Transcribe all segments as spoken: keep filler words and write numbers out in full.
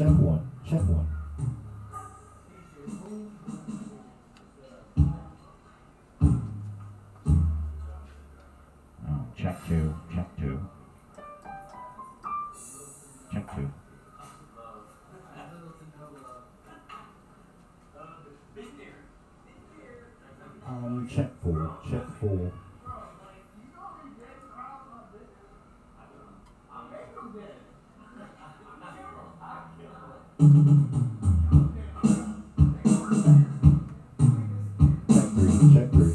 Check one. Check one. Oh, check two. Check two. Check two. Um, check four. Check four. Check three. Check three.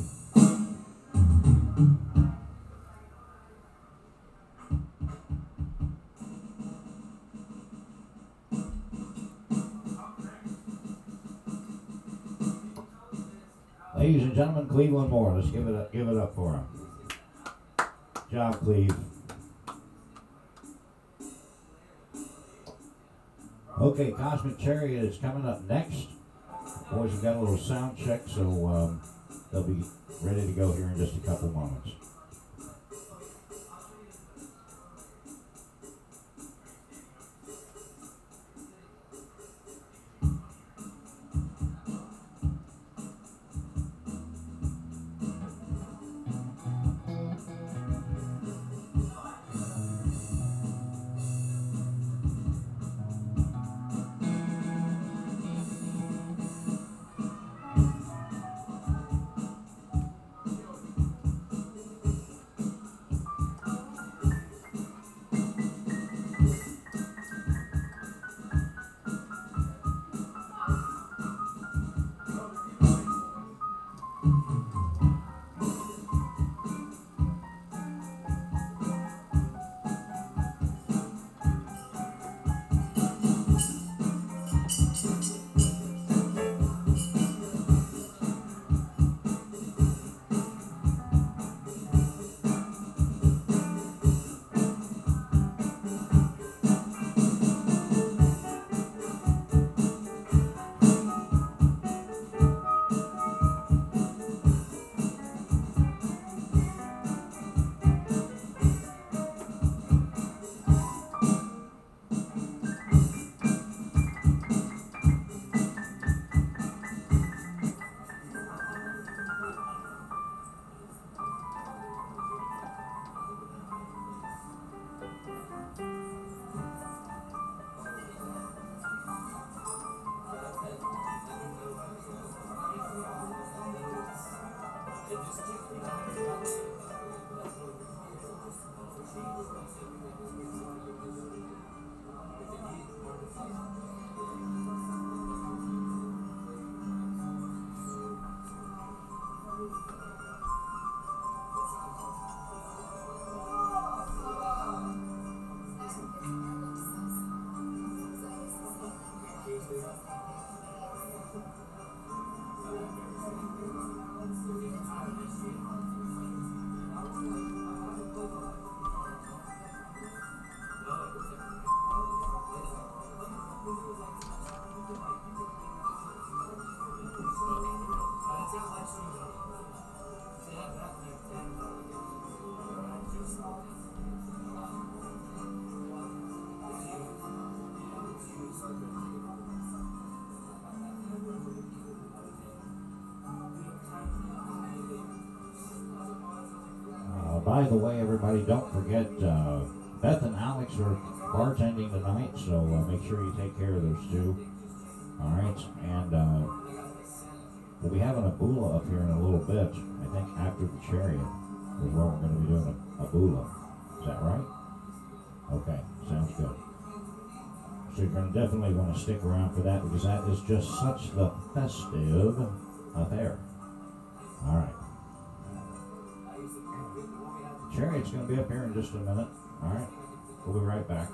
Ladies and gentlemen, Cleveland Moore. Let's give it up, give it up for him. Job, Cleve. Okay, Cosmic Chariot is coming up next. Boys have got a little sound check, so um, they'll be ready to go here in just a couple moments. By the way, everybody, don't forget uh, Beth and Alex are bartending tonight, so uh, make sure you take care of those two. All right, and uh, we'll be having a bula up here in a little bit. I think after the Chariot is where we're going to be doing a, a bula. Is that right? Okay, sounds good. So you're going to definitely want to stick around for that because that is just such the festive affair. All right. Chariot's going to be up here in just a minute. All right. We'll be right back.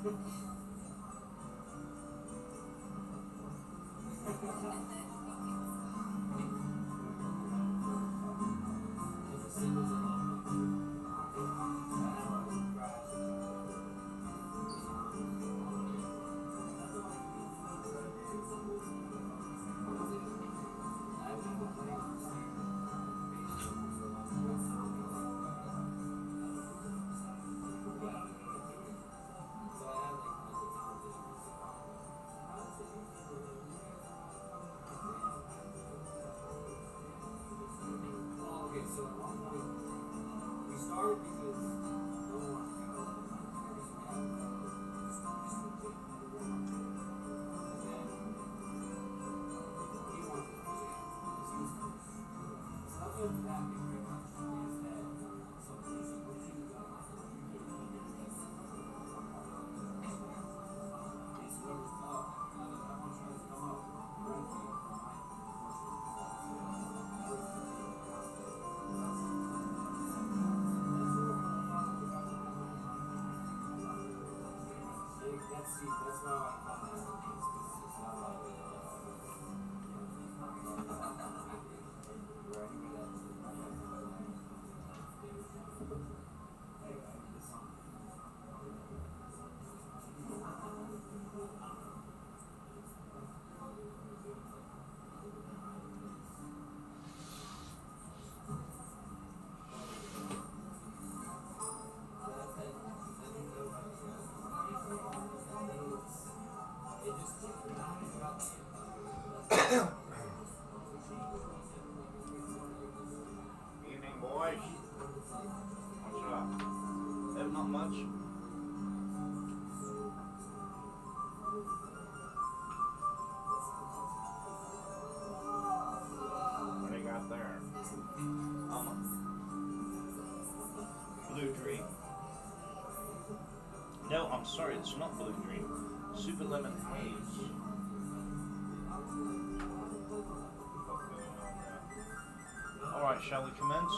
Evening, boys. What's up? That not much? What do you got there? Um, Blue Dream. No, I'm sorry, it's not Blue Dream. Super Lemon Haze. Alright, shall we commence?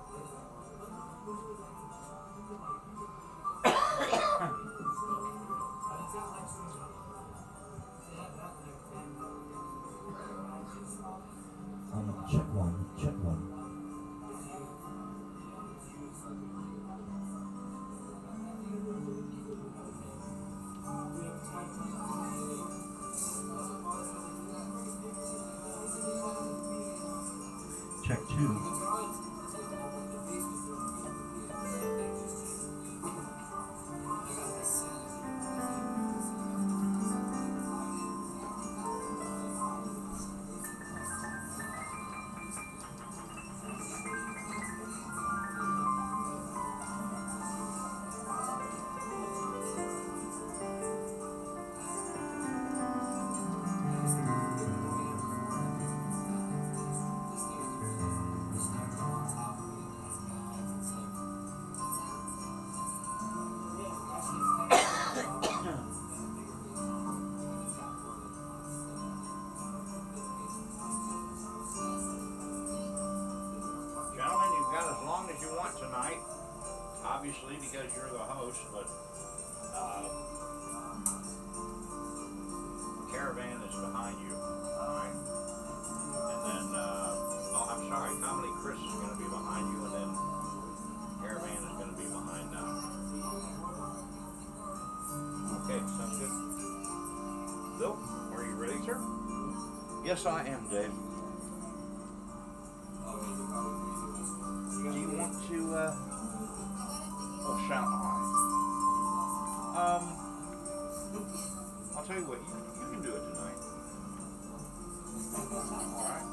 Um, check one, check one. Check two. Gentlemen, you've got as long as you want tonight, obviously because you're the host, but uh, Caravan is behind you, alright? And then, uh, oh, I'm sorry, Comedy Chris is going to be behind you, and then Caravan is going to be behind now. Okay, sounds good. Bill, are you ready, sir? Yes, I am, Dave. Do you want to, uh, oh, shout I? Um, I'll tell you what, you, you can do it tonight. Alright.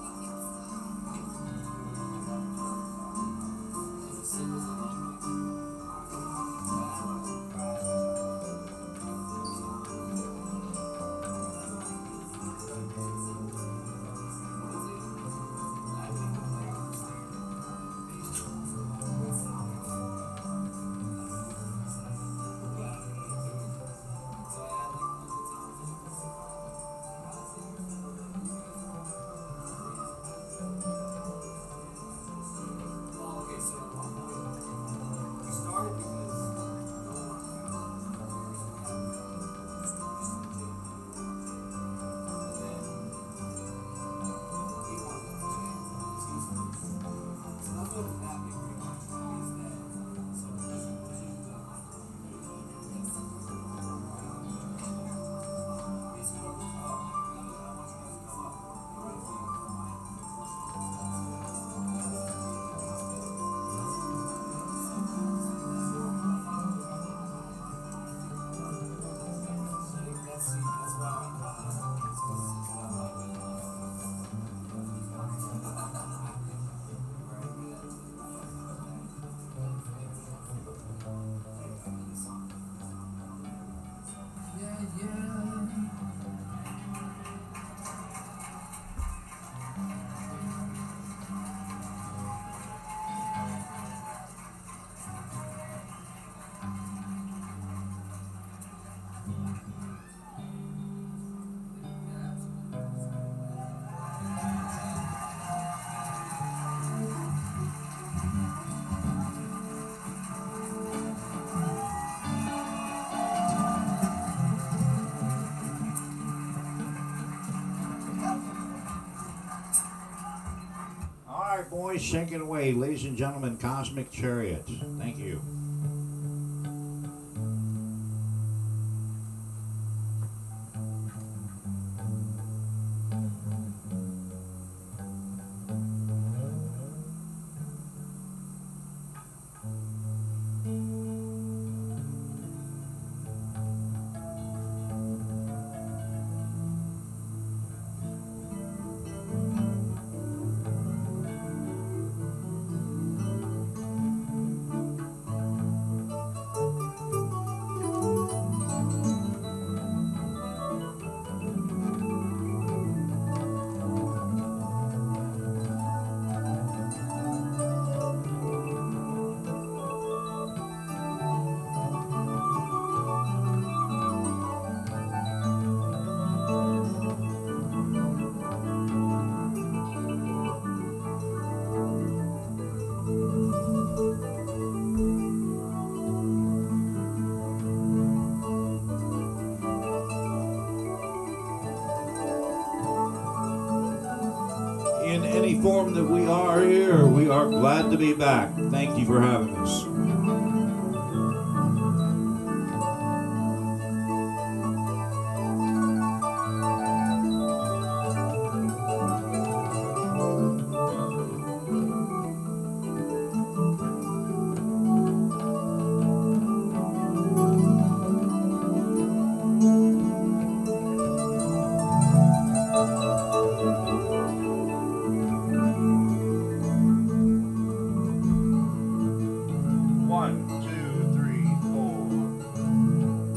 boys, take it away. Ladies and gentlemen, Cosmic Chariot. Thank you. In any form that we are here, we are glad to be back. Thank you for having us. One, two, three, four.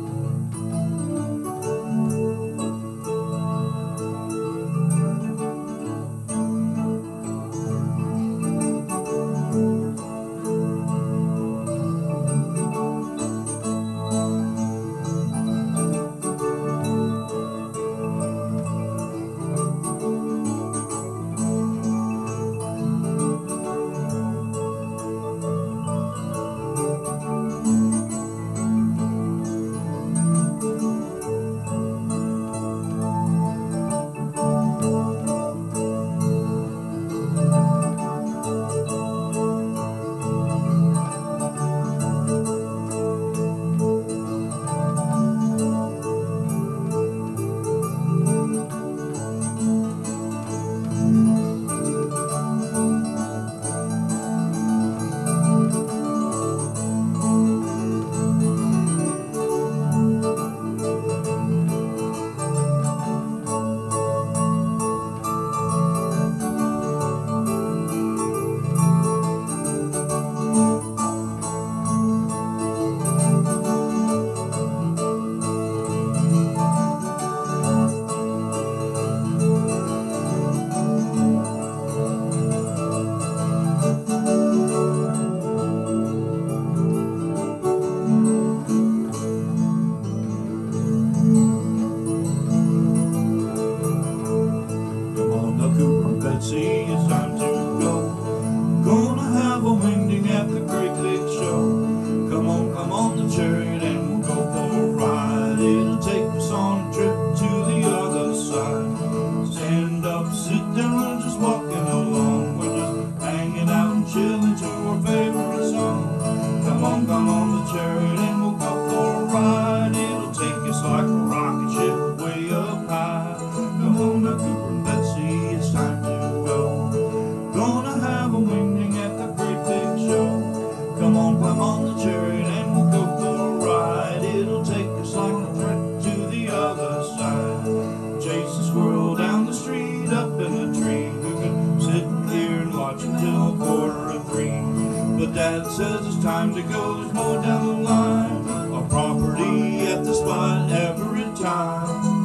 Come on, now, Cooper and Betsy, it's time to go. Gonna have a winding at the Great Big Show. Come on, come on, the chariot, and we'll go for a ride. It'll take us on a trip to the other side. Stand up, sit down, we're just walking along. We're just hanging out and chilling to our favorite song. Come on, come on, the chariot, and we'll go for a ride. It'll take us like a rocket ship way up high. Come on now, Cooper and Betsy, it's time to go. Gonna have a winding at the Great Big Show. Come on, climb on the chariot and we'll go for a ride. It'll take us like a thread to the other side. Chase a squirrel down the street, up in the tree. We could sit here and watch until a quarter of three. But Dad says it's time to go, there's more down the line. Our property at the spot every time.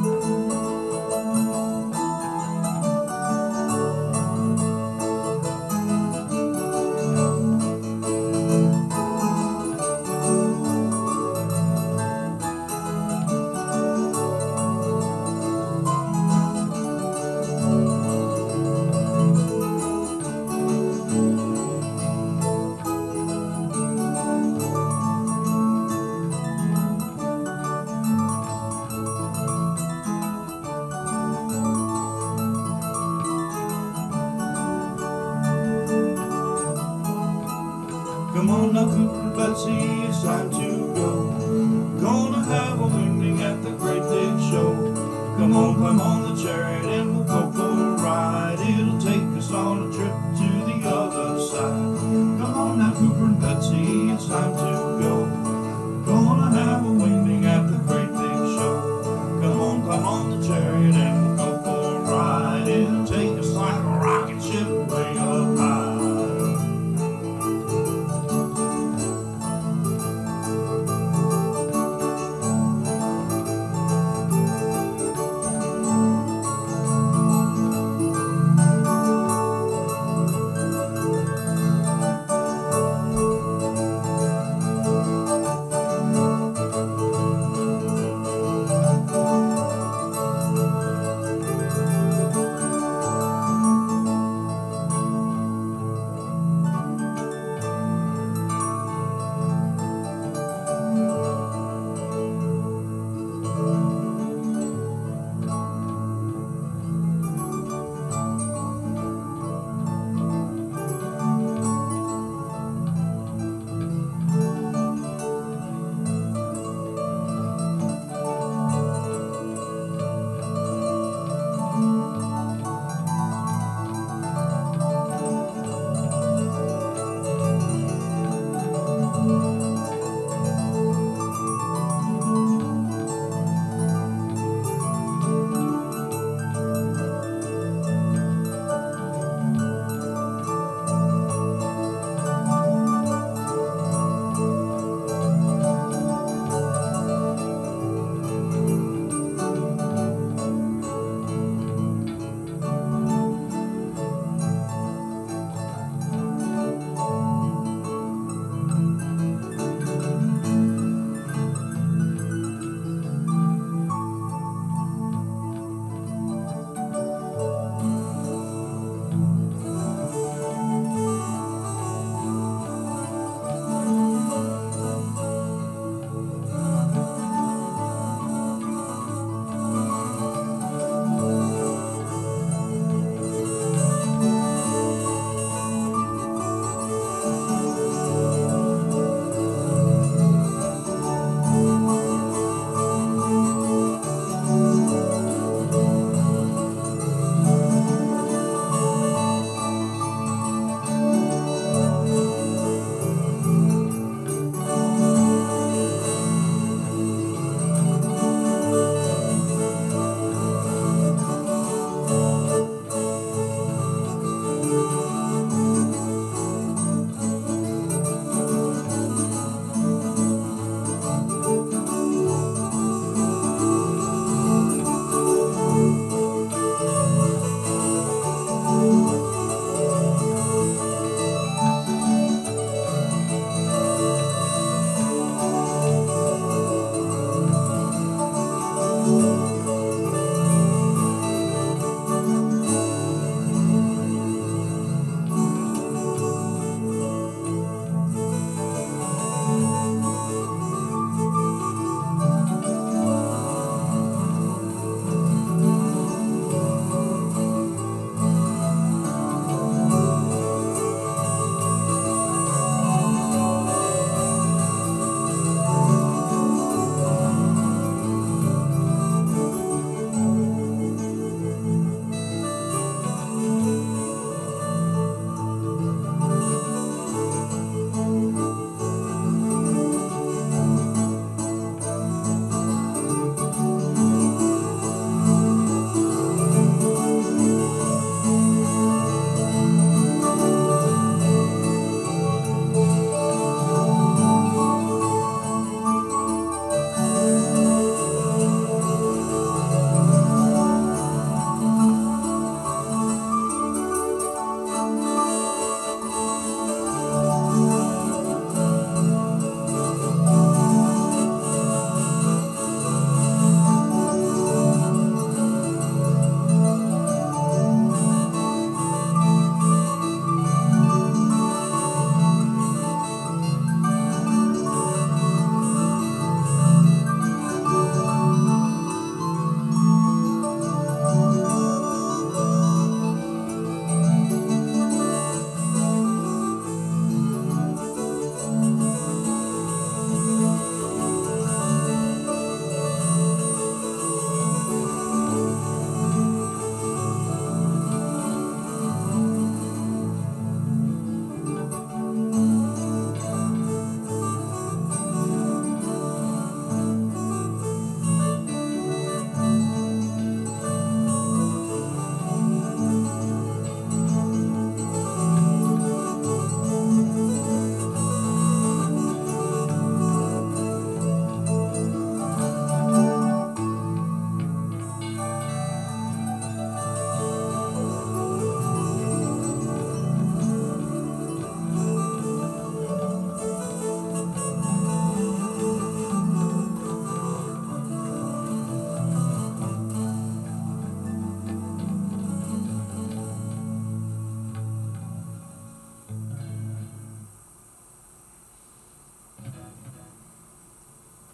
now, Cooper and Betsy, it's time to go. Gonna have a wingding at the great big show. Come on, climb on the chariot and we'll go for a ride. It'll take us on a trip to the other side. Come on now, Cooper and Betsy, it's time to go. Gonna have a wingding at the great big show. Come on, climb on the chariot and we'll go for a ride. It'll take us like a rocket ship way up high.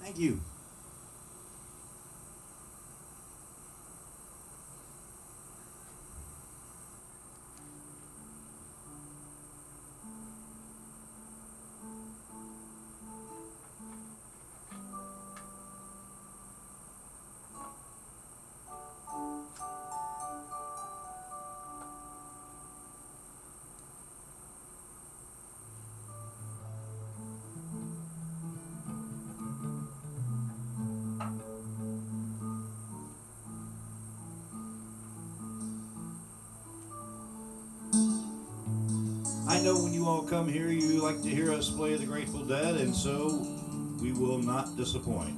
Thank you. I know when you all come here, you like to hear us play the Grateful Dead, and so we will not disappoint.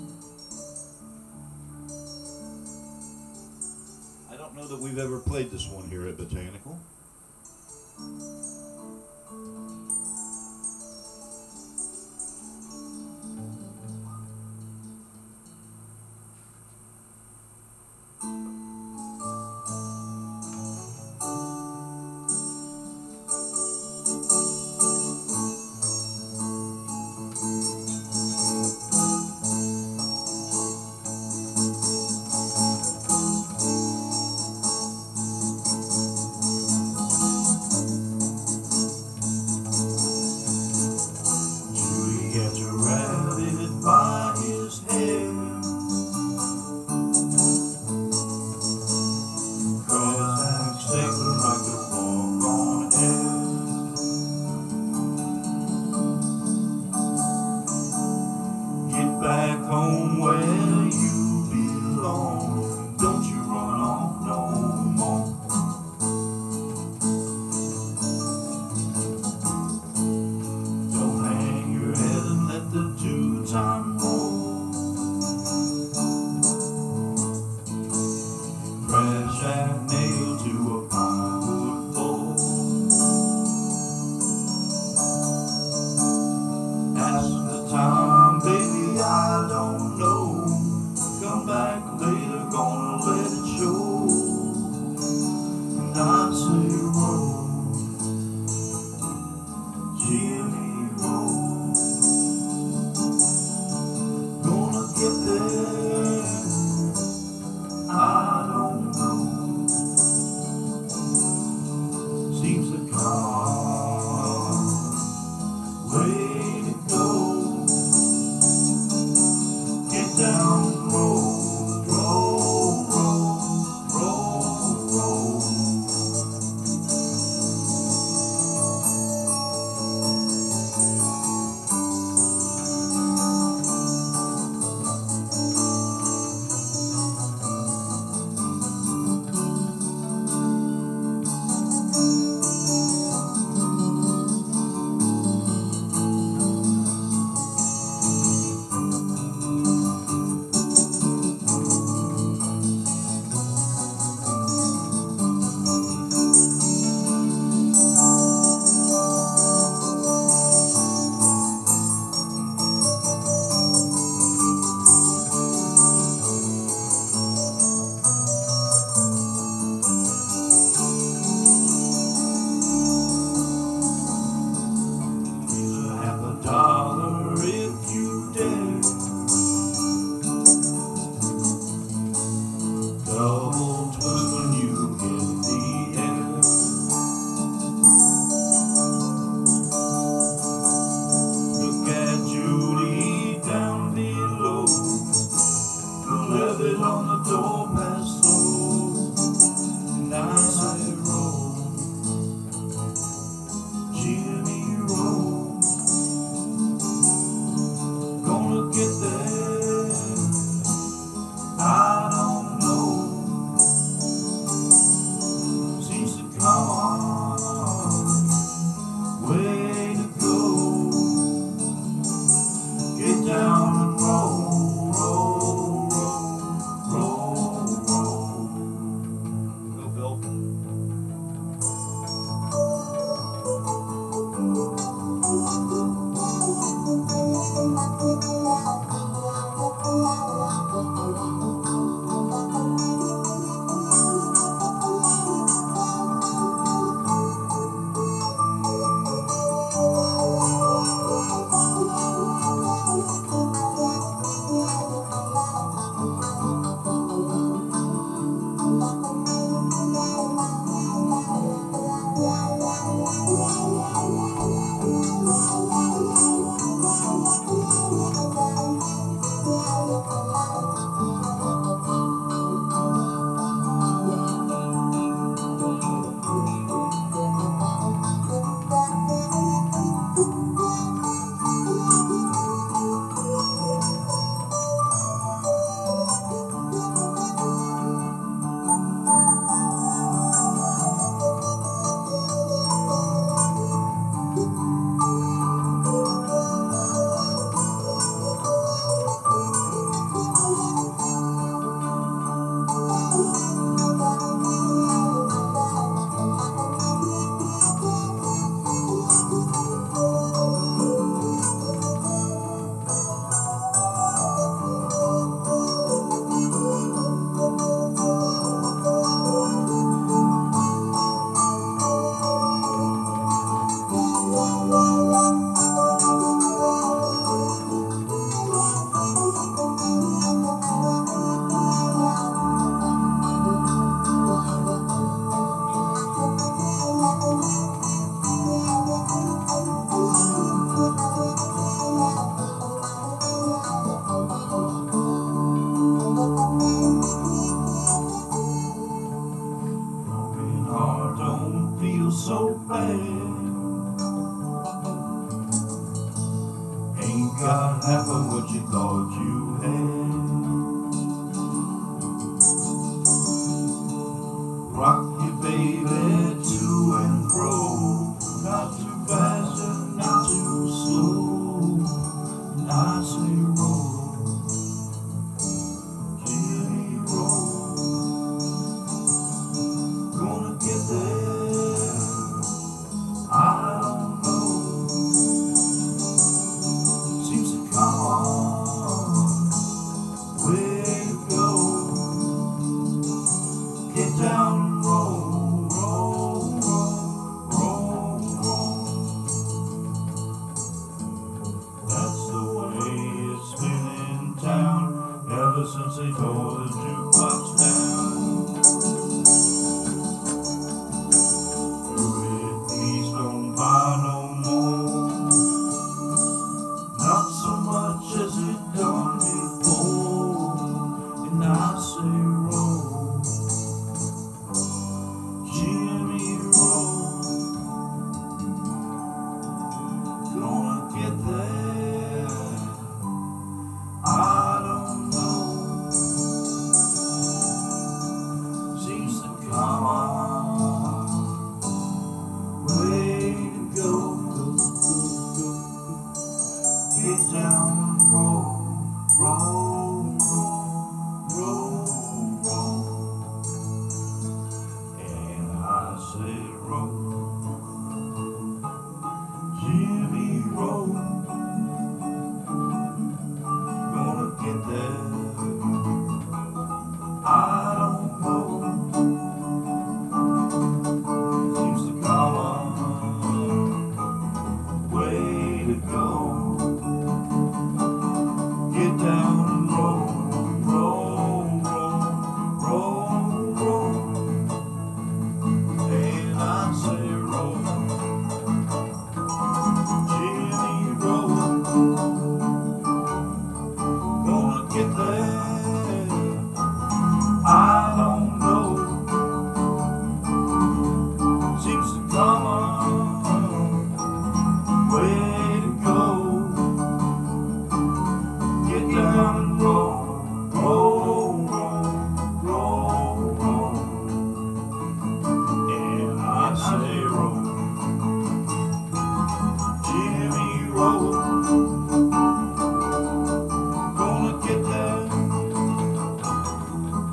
I don't know that we've ever played this one here at Botanical. Get there, I don't know.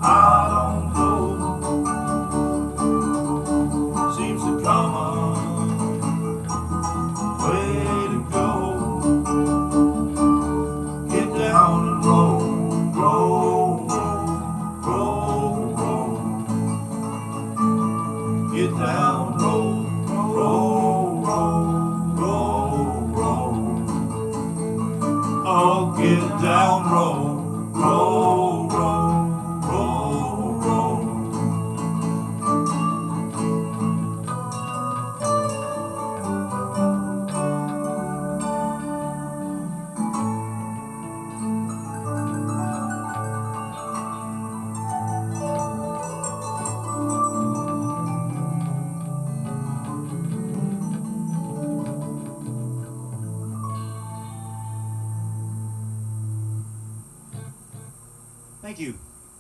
I don't know. Seems to come a way to go. Get down and roll, roll, roll, roll, roll. Get down, roll, roll, roll, roll, roll. Oh, get down, roll, roll, roll, roll, roll. Thank you.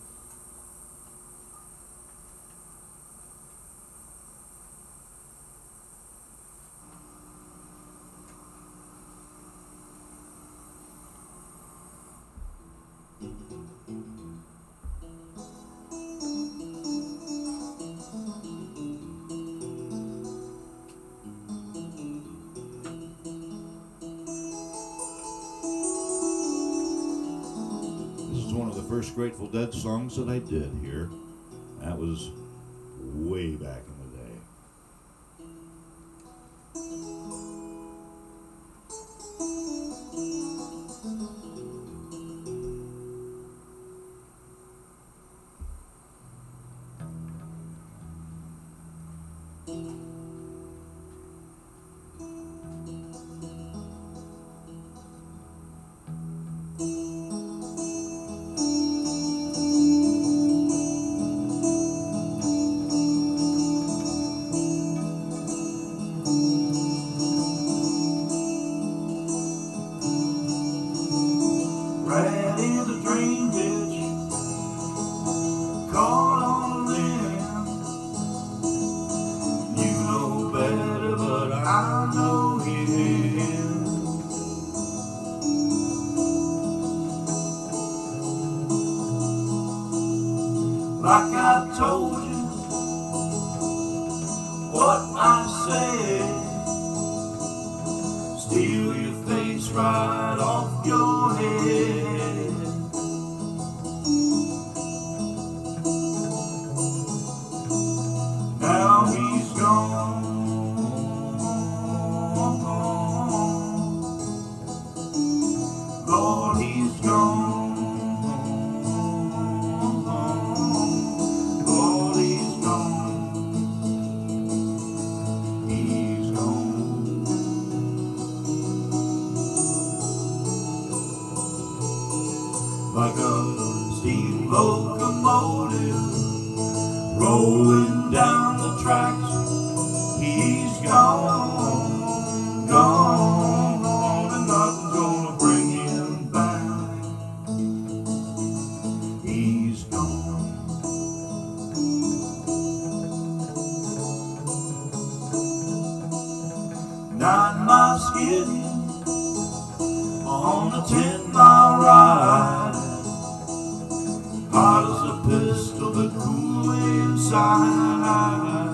This is one of the first Grateful Dead songs that I did here. That was way back in the day. Ran in the drain ditch, caught on a limb. You know better, but I know him. Like I told you, what I said, steal your face right off your head. Now he's gone. Lord, he's gone. Lord, he's gone. He's gone. Like a steam locomotive rolling down the tracks, he's gone, gone, gone, and nothing's gonna bring him back. He's gone. Nine miles skidding on a ten mile ride. Hot as a pistol, but cool inside.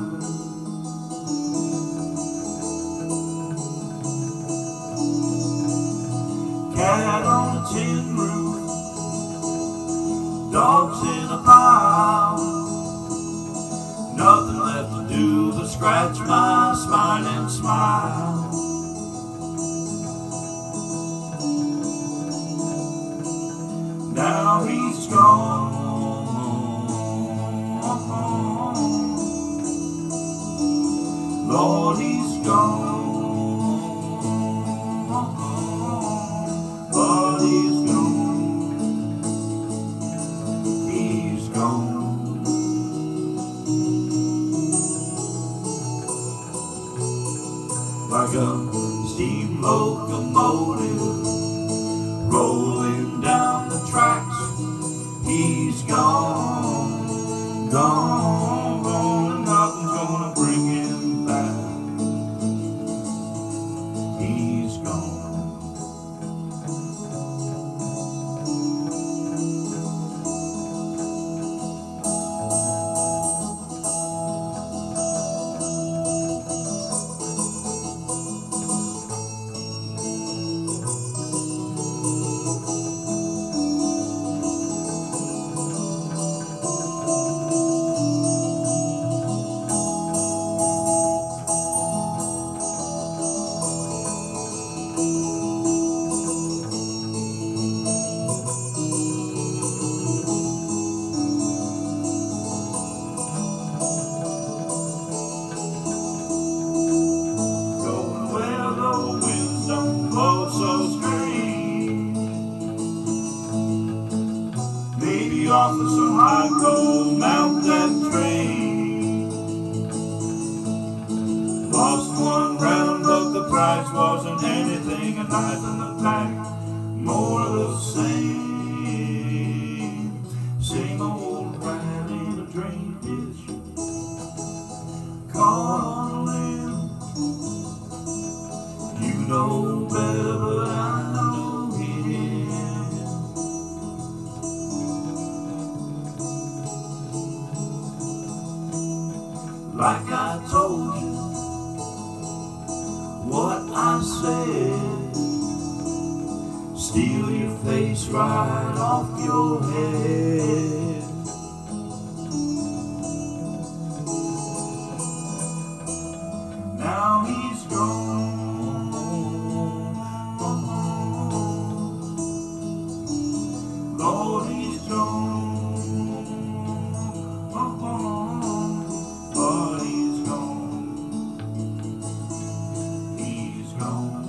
Cat on a tin roof, dogs in a pile. Nothing left to do but scratch my spine and smile. Now he's gone. Lord, he's gone. Lord, he's gone. He's gone. Like a steam locomotive rolling down the tracks, he's gone, gone, gone, and nothing's gonna bring him back. He's gone. I go mount that train. Lost one round, but the price wasn't anything. A knife in the back, more of the same. Same old rat in a drain ditch, caught on a limb. You know better, but I know him. Like I told you, what I said, steal your face right off your head. Now he's gone, Lord, he's gone, but he's gone, he's gone.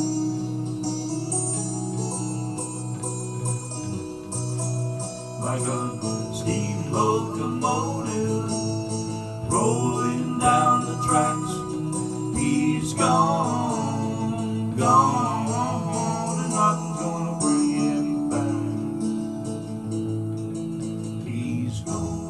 Like a steam locomotive rolling down the tracks, he's gone, gone, and nothing's gonna bring him back. He's gone.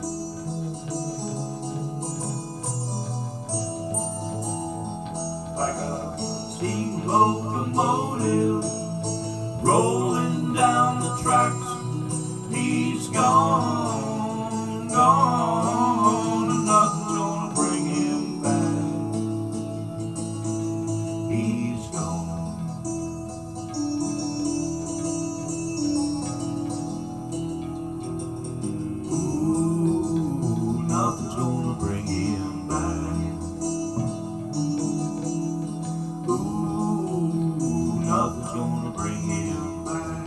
Like a steam locomotive rolling down the tracks, he's gone, gone, and nothing's gonna bring him back. He's gone. Ooh, nothing's gonna bring him back. Ooh, nothing's gonna bring him back.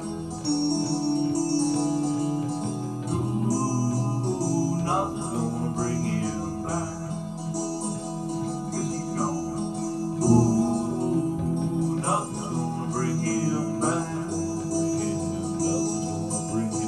Ooh, nothing's gonna bring him back. 'Cause he's gone. Ooh, nothing's gonna bring him back. Nothing's gonna bring him.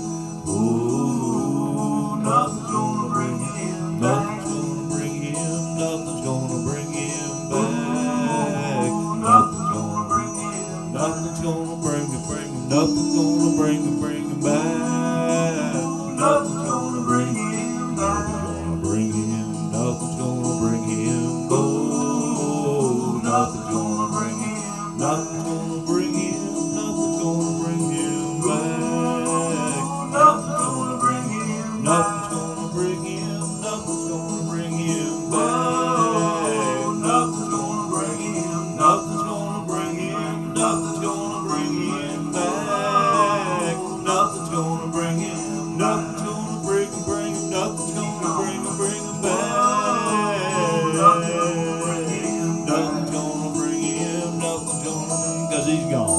Ooh, nothing's gonna bring him back. Nothing's gonna bring him. Nothing's gonna bring him back. Nothing's gonna bring him. Nothing's gonna bring him. Bring him. Nothing's gonna bring him. Bring him back. Nothing's gonna bring him back. Gonna bring him. Nothing's gonna bring him. Oh, nothing's gonna bring him. Nothing's gonna bring him. Nothing's gonna bring him back. Nothing's gonna bring him. Nothing's gonna bring him. Nothing's gonna bring him back. Nothing's gonna bring him. Nothing's gonna bring him. Nothing's gonna bring him back. Nothing's gonna bring him. Nothing's gonna bring him. Bring him. Nothing's gonna bring him. Bring him back. Nothing's gonna bring him. Nothing's gonna bring him. Nothing's gonna, 'cause he's gone.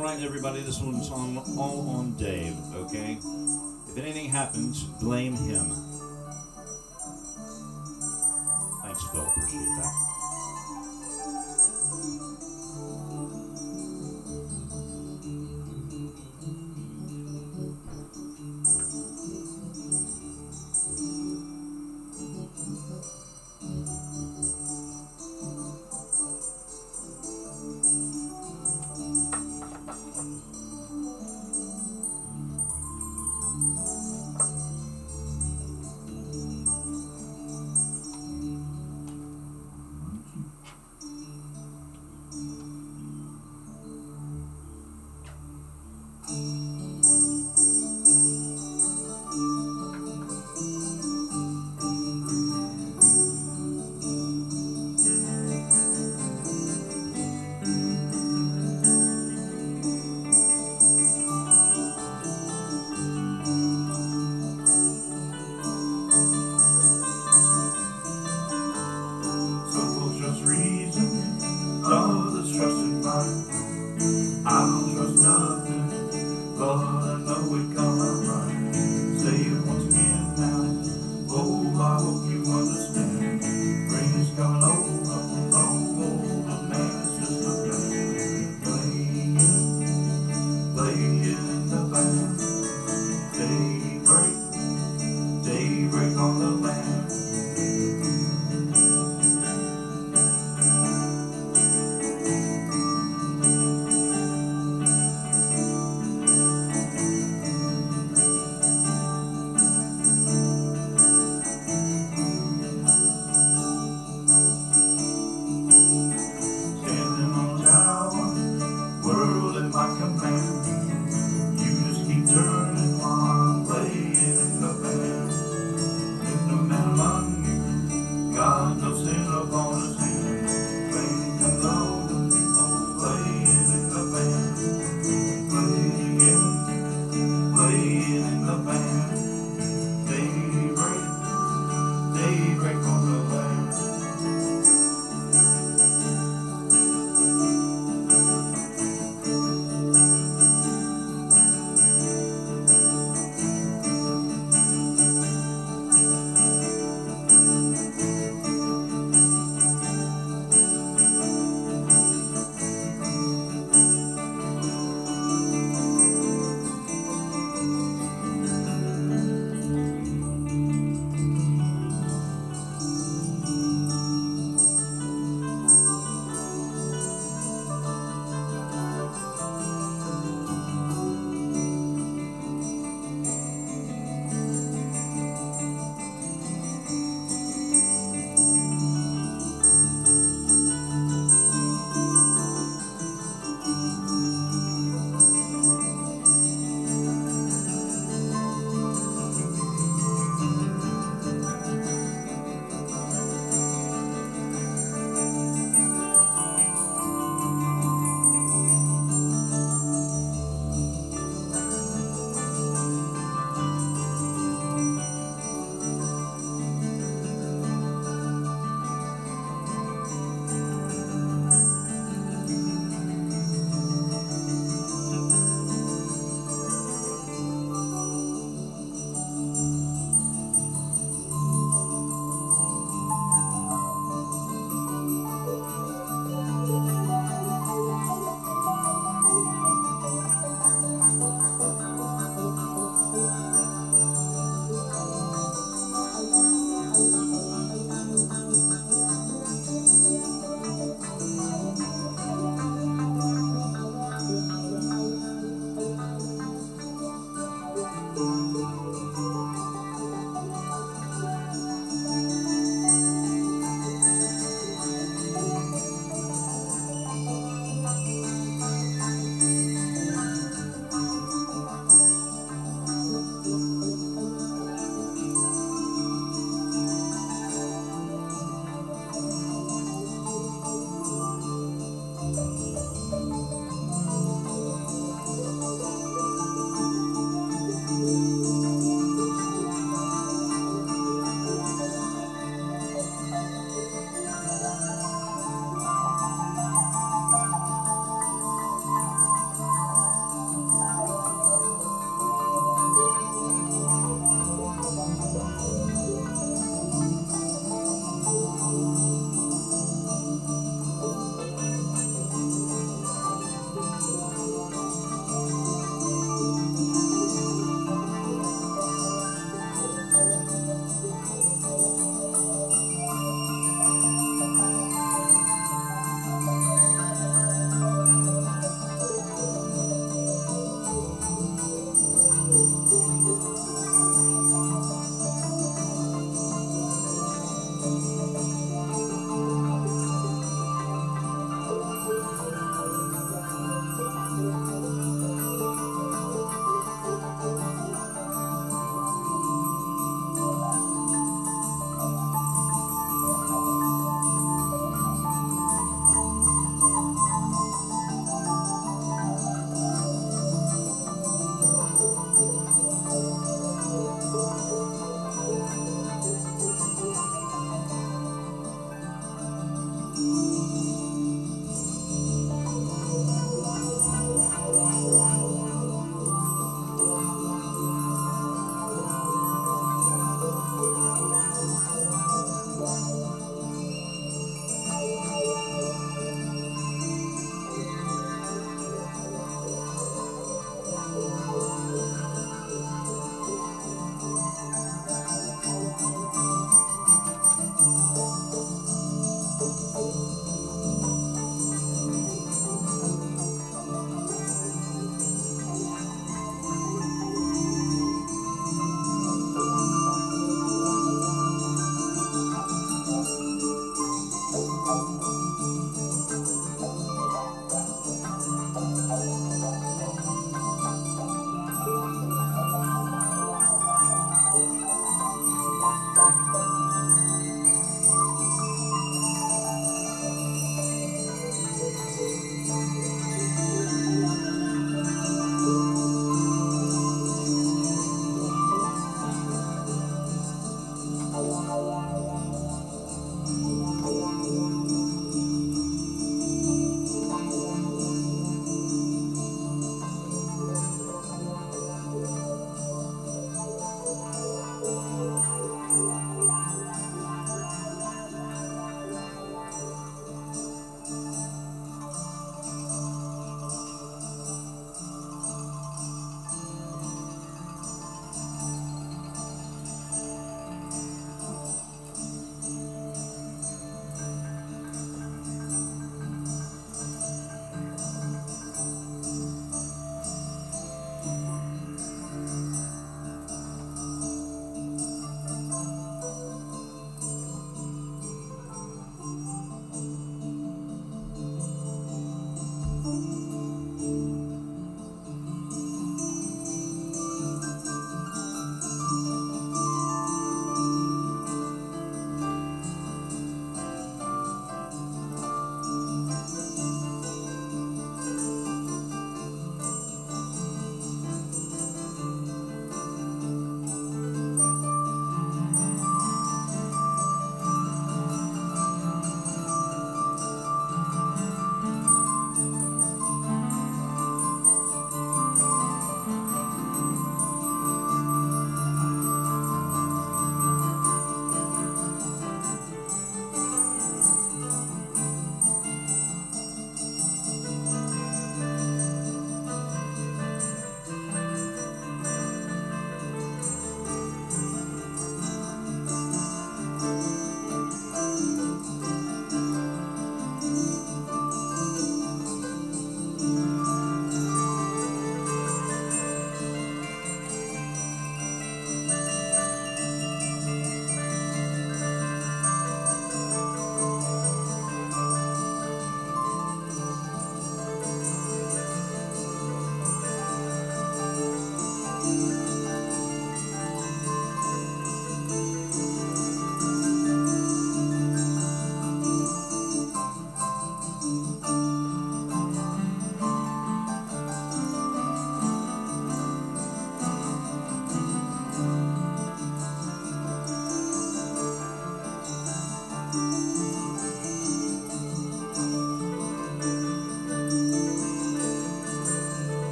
All right, everybody, this one's on all on Dave, okay? If anything happens, blame him. Thanks, Phil. Appreciate that.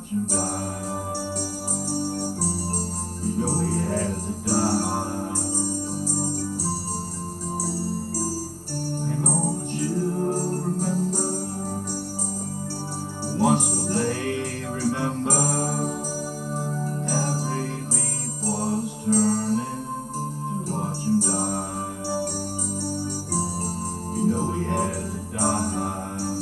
watch him die. You know he had to die. And all that you remember, once will they remember, every leaf was turning to watch him die. You know he had to die.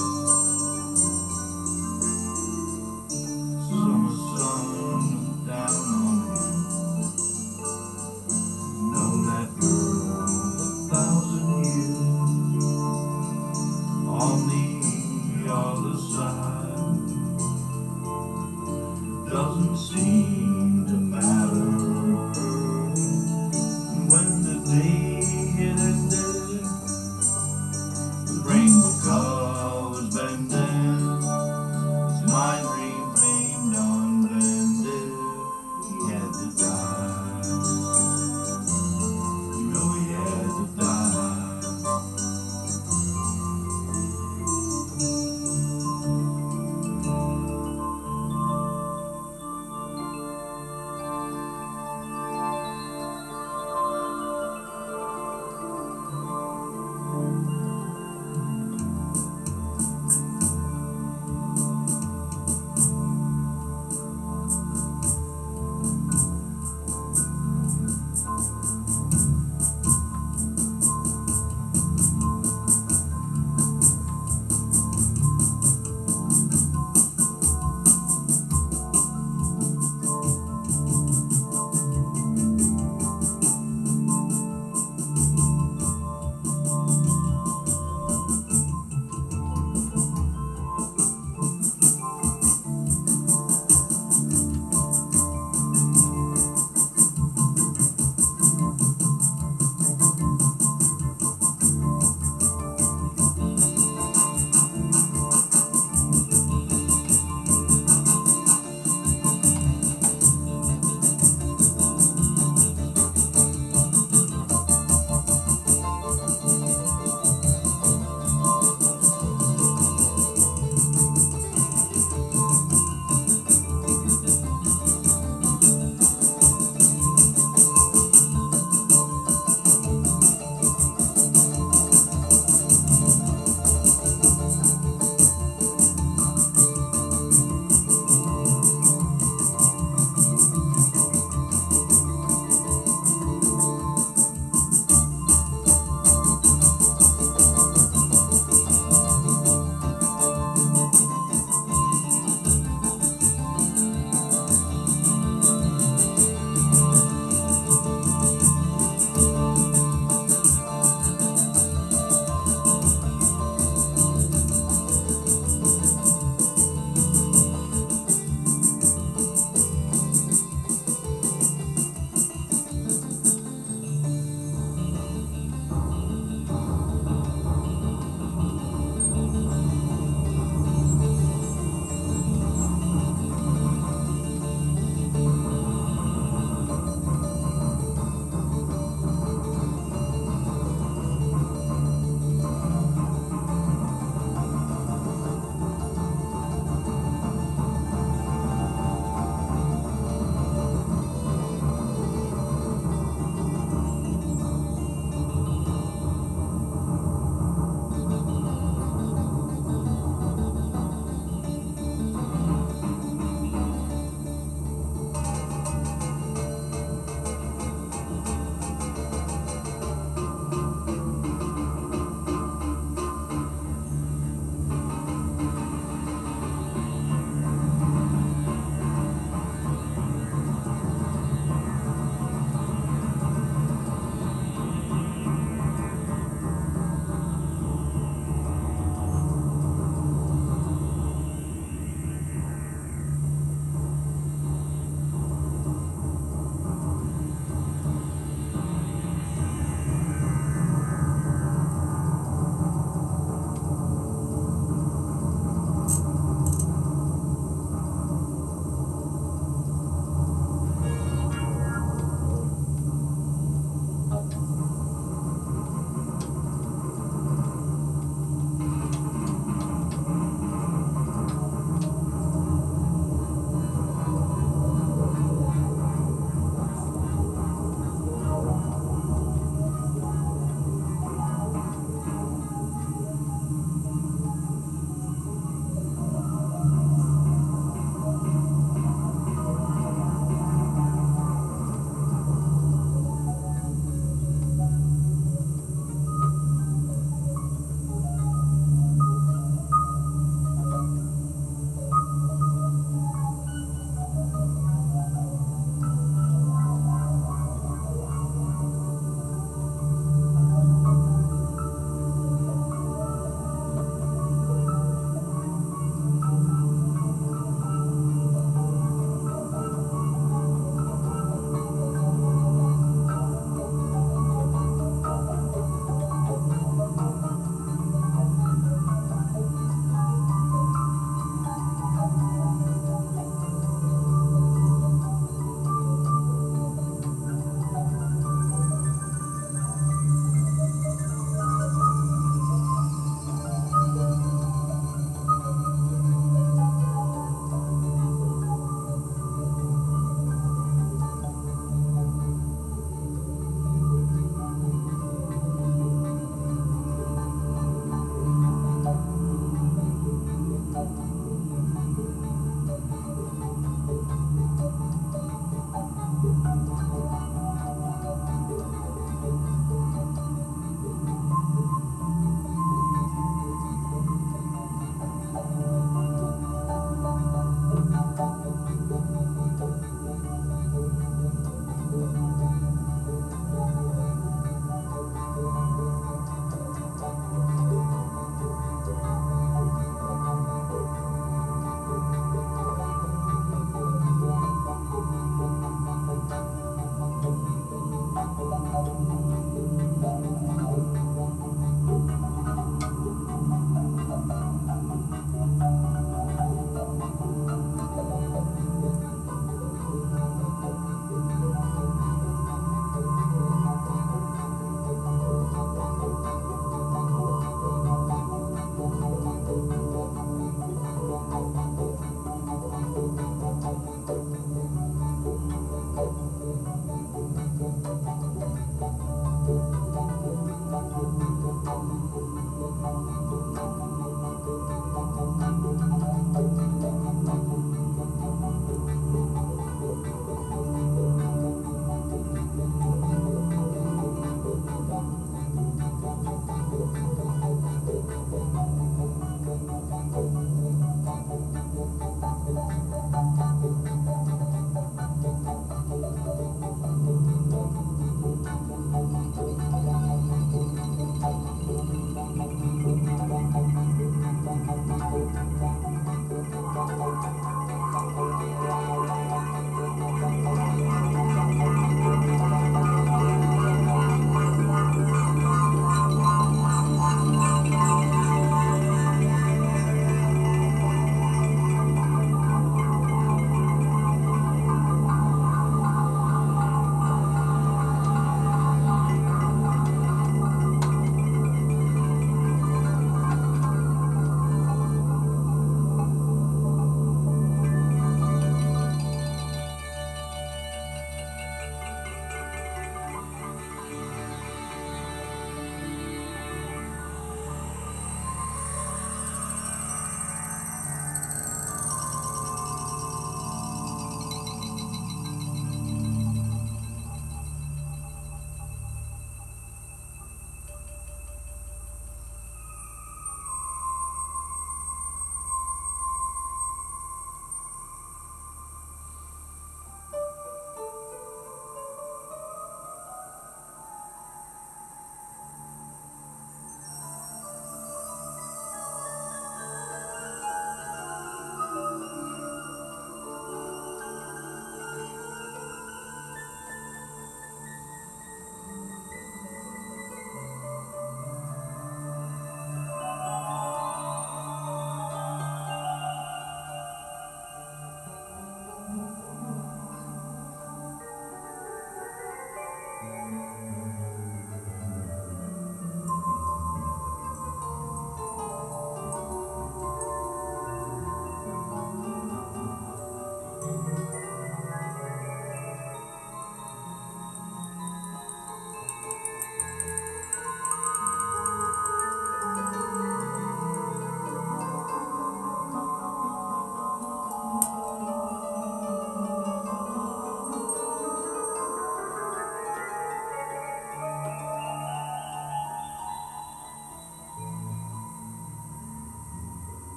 Summer sun down on him. Know that girl a thousand years on the other side. Doesn't seem to matter. When the day had ended, the rainbow covers bending, his mind remained unbended. He had to die. You know he had to die.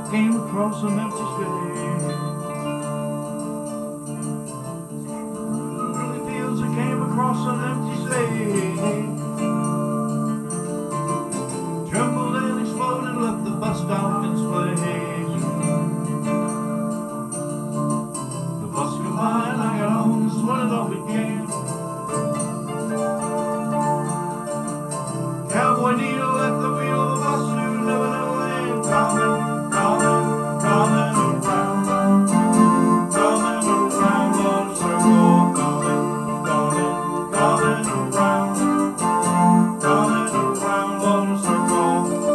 came across an empty space. Through the fields I came across an empty space. Trembled and exploded, left the bus stop in its place. The bus come by and I got on, this is when it all began. Cowboy needle left the wheel of a bus who never knew when. Coming, coming, coming around. Coming around on a circle. Coming, coming, coming around. Coming around on a circle.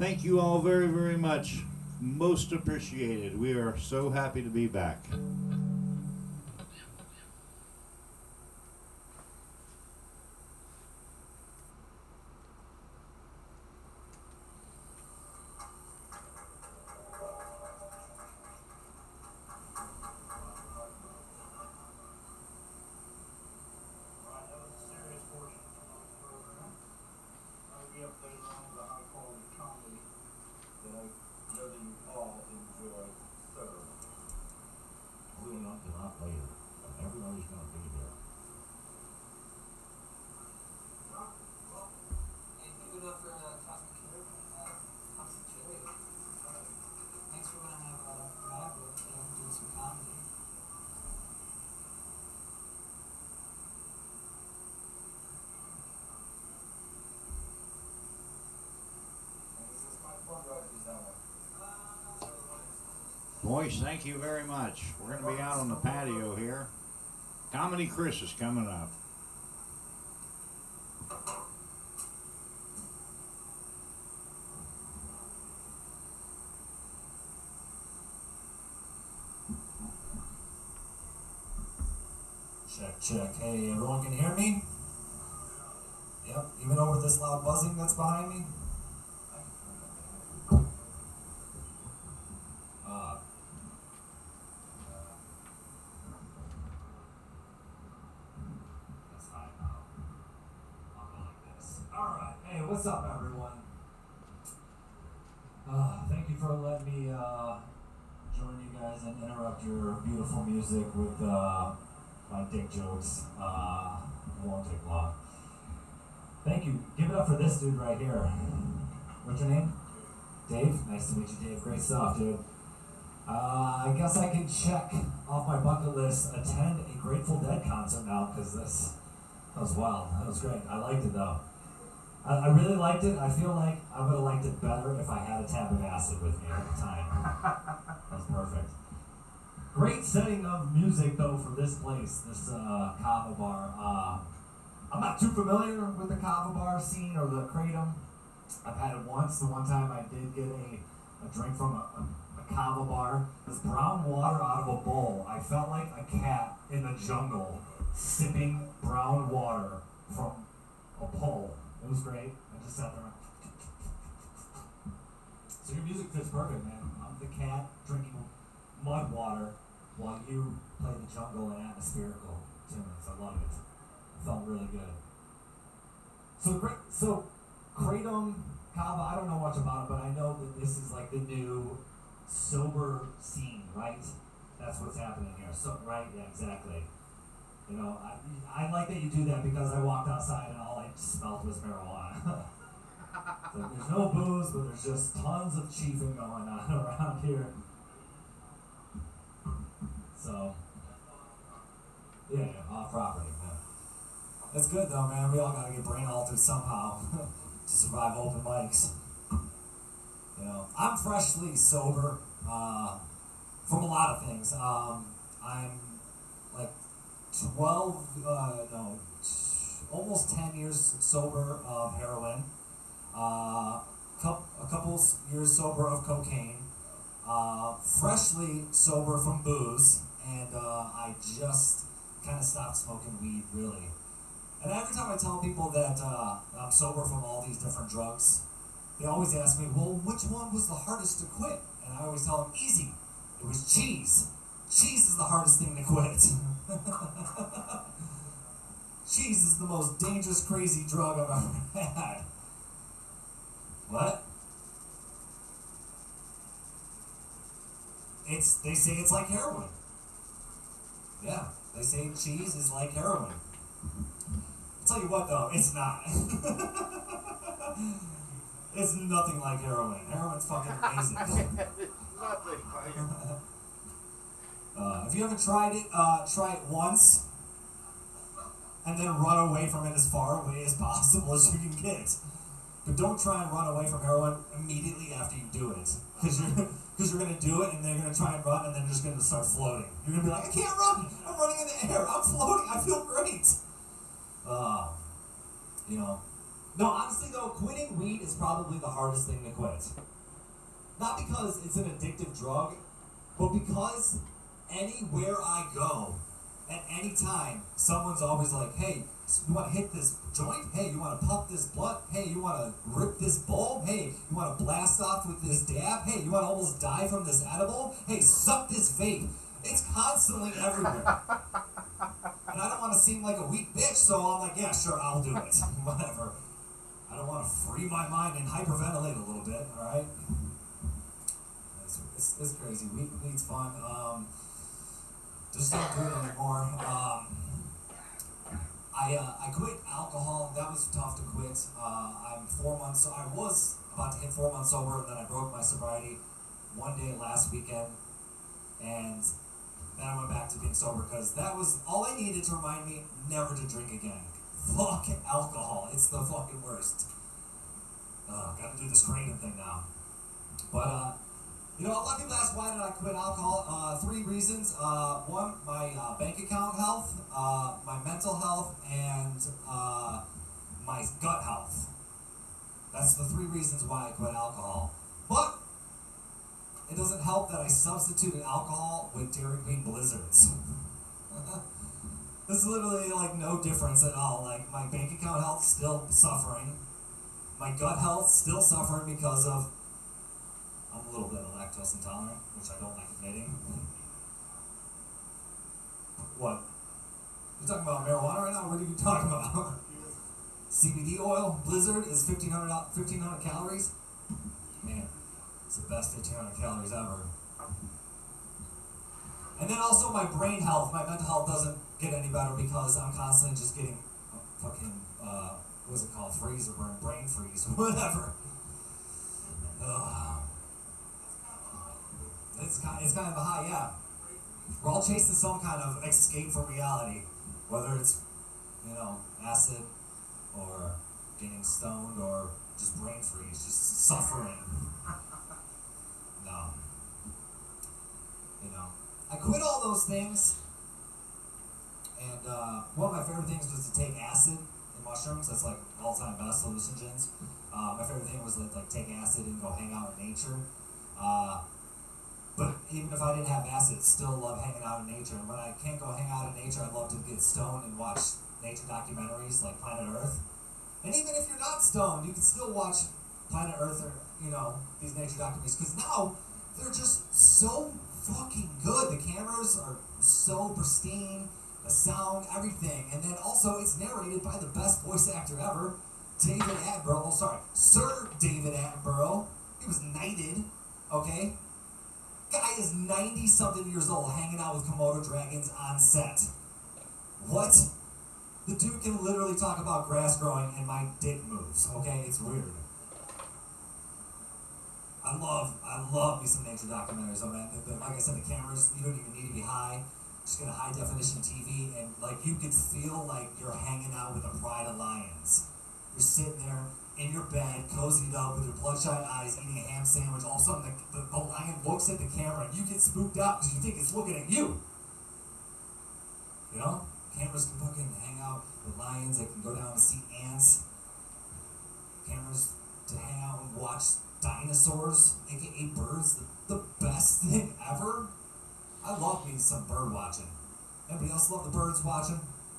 Thank you all very, very much. Most appreciated. We are so happy to be back. Everybody's going to be there. Give it up for uh, Cosmic Killer, uh, Cosmic Chili. Uh, thanks for letting me have a rap with you know, doing some comedy. Is this my fun ride? Is that one? Boys, thank you very much. We're going to be out on the patio here. Comedy Chris is coming up. Check, check. Hey, everyone can hear me? Yep, even over this loud buzzing that's behind me? Uh, that's high now. I'll go like this. Alright, hey, what's up, everyone? Uh, thank you for letting me uh, join you guys and interrupt your beautiful music with uh, my dick jokes. Uh, it won't take long. Thank you. Give it up for this dude right here. What's your name? Dave? Nice to meet you, Dave. Great stuff, dude. Uh, I guess I can check off my bucket list, attend a Grateful Dead concert now, because this, that was wild. That was great. I liked it, though. I, I really liked it. I feel like I would have liked it better if I had a tab of acid with me at the time. That was perfect. Great setting of music, though, for this place, this uh, Kava bar. Uh, I'm not too familiar with the Kava bar scene or the Kratom. I've had it once. The one time I did get a, a drink from a, a, a Kava bar. This brown water out of a bowl. I felt like a cat in the jungle sipping brown water from a pole. It was great. I just sat there. So your music fits perfect, man. I'm the cat drinking mud water while you play the jungle and atmospherical tunes. I love it. It felt really good. So great. So Kratom, Kava, I don't know much about it, but I know that this is like the new sober scene, right? That's what's happening here. So right, yeah, exactly. You know, I, I like that you do that because I walked outside and all I smelled was marijuana. So there's no booze, but there's just tons of chiefing going on around here. So, yeah, yeah, off property, yeah. That's good though, man. We all gotta get brain altered somehow to survive open mics. You know, I'm freshly sober uh, from a lot of things. Um, I'm like twelve, uh, no, almost ten years sober of heroin. Uh, couple, a couple years sober of cocaine. Uh, freshly sober from booze, and uh, I just kind of stopped smoking weed, really. And every time I tell people that uh, I'm sober from all these different drugs, they always ask me, well, which one was the hardest to quit? And I always tell them, easy. It was cheese. Cheese is the hardest thing to quit. Cheese is the most dangerous, crazy drug I've ever had. What? It's, they say it's like heroin. Yeah, they say cheese is like heroin. I'll tell you what though, it's not. It's nothing like heroin. Heroin's fucking amazing. Nothing like it. uh, if you haven't tried it, uh, try it once, and then run away from it as far away as possible as you can get. But don't try and run away from heroin immediately after you do it. Because you're, cause you're going to do it, and they're going to try and run, and then you're just going to start floating. You're going to be like, I can't run! I'm running in the air! I'm floating! I feel great! Uh, you know, No, honestly though, quitting weed is probably the hardest thing to quit. Not because it's an addictive drug, but because anywhere I go, at any time, someone's always like, hey, you want to hit this joint? Hey, you want to puff this blunt? Hey, you want to rip this bulb? Hey, you want to blast off with this dab? Hey, you want to almost die from this edible? Hey, suck this vape. It's constantly everywhere. And I don't want to seem like a weak bitch, so I'm like, yeah, sure, I'll do it. Whatever. I don't want to free my mind and hyperventilate a little bit, alright? It's, it's, it's crazy. Weed, weed's fun. Um, just don't do it anymore. Um, I uh, I quit alcohol. That was tough to quit. Uh, I'm four months. I was about to hit four months sober, and then I broke my sobriety one day last weekend, and then I went back to being sober because that was all I needed to remind me never to drink again. Fuck alcohol. It's the fucking worst. Uh, gotta do this Kratom thing now. But uh, you know, a lot of people ask why did I quit alcohol? Uh, three reasons. Uh, one, my uh, bank account health, uh, my mental health, and uh, my gut health. That's the three reasons why I quit alcohol. But it doesn't help that I substituted alcohol with Dairy Queen Blizzards. There's literally like no difference at all. Like my bank account health still suffering. My gut health still suffering because of I'm a little bit of lactose intolerant, which I don't like admitting. What? You talking about marijuana right now? What are you talking about? C B D oil, Blizzard is fifteen hundred calories. Man, it's the best fifteen hundred calories ever. And then also my brain health, my mental health doesn't get any better because I'm constantly just getting fucking, uh, what's it called, freeze or burn, brain freeze, whatever. Ugh. It's kind, it's kind of a high, yeah. We're all chasing some kind of escape from reality, whether it's, you know, acid or getting stoned or just brain freeze, just suffering. No. You know, I quit all those things, and uh, one of my favorite things was to take acid and mushrooms. That's like all-time best hallucinogens. Uh, my favorite thing was like, like take acid and go hang out in nature. Uh, But even if I didn't have acid, still love hanging out in nature. And when I can't go hang out in nature, I love to get stoned and watch nature documentaries like Planet Earth. And even if you're not stoned, you can still watch Planet Earth or, you know, these nature documentaries. Because now, they're just so fucking good. The cameras are so pristine, the sound, everything. And then also, it's narrated by the best voice actor ever, David Attenborough. Oh, sorry, Sir David Attenborough. He was knighted, okay? Guy is ninety something years old hanging out with Komodo dragons on set. What? The dude can literally talk about grass growing and my dick moves, okay? It's weird. I love, I love me some nature documentaries. I mean, the, the, like I said, the cameras, you don't even need to be high. Just get a high definition T V and like you could feel like you're hanging out with a pride of lions. You're sitting there in your bed, cozied up with your bloodshot eyes, eating a ham sandwich. All of a sudden, the, the, the lion looks at the camera, and you get spooked out because you think it's looking at you. You know, cameras can fucking hang out with lions. They can go down and see ants. Cameras to hang out and watch dinosaurs, aka birds. The, the best thing ever. I love me some bird watching. Anybody else love the birds watching?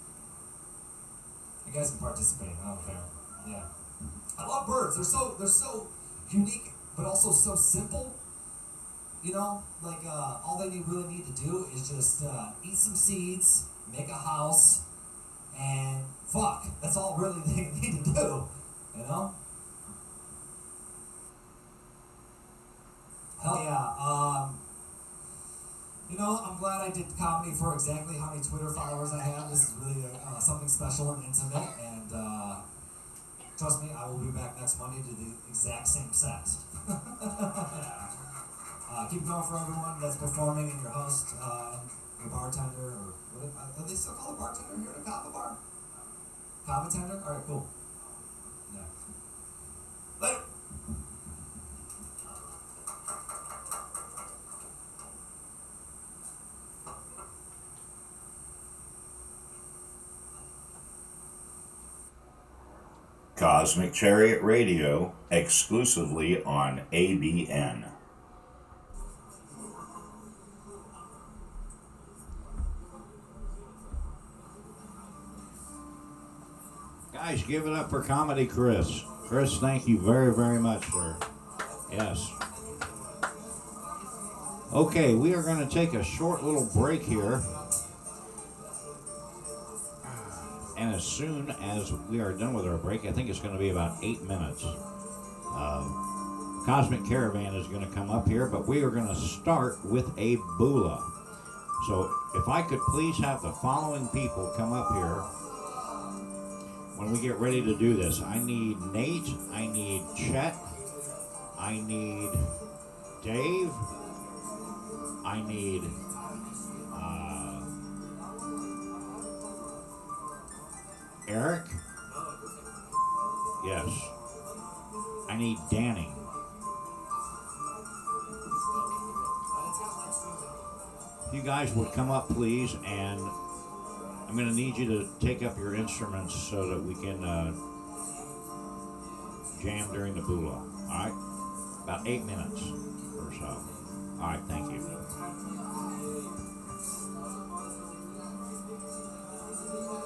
You guys can participate. I don't care. Yeah. I love birds. They're so they're so unique, but also so simple. You know, like uh, all they need, really need to do is just uh, eat some seeds, make a house, and fuck. That's all really they need to do. You know. Hell yeah. Um, you know, I'm glad I did comedy for exactly how many Twitter followers I have. This is really uh, something special and intimate, and. Uh, Trust me, I will be back next Monday to the exact same set. uh, keep it going for everyone that's performing and your host, uh, your bartender, or what? Are they still called a bartender here at a Kava bar? Kava tender? All right, cool. Yeah. Later. Cosmic Chariot Radio, exclusively on A B N. Guys, give it up for Comedy Chris. Chris, thank you very, very much, sir. Yes. Okay, we are going to take a short little break here. And as soon as we are done with our break, I think it's going to be about eight minutes. Uh, Cosmic Caravan is going to come up here, but we are going to start with a bula. So if I could please have the following people come up here when we get ready to do this. I need Nate, I need Chet, I need Dave, I need uh, Eric, yes, I need Danny. If you guys would come up, please, and I'm going to need you to take up your instruments so that we can uh, jam during the bula. All right? About eight minutes or so. All right, thank you.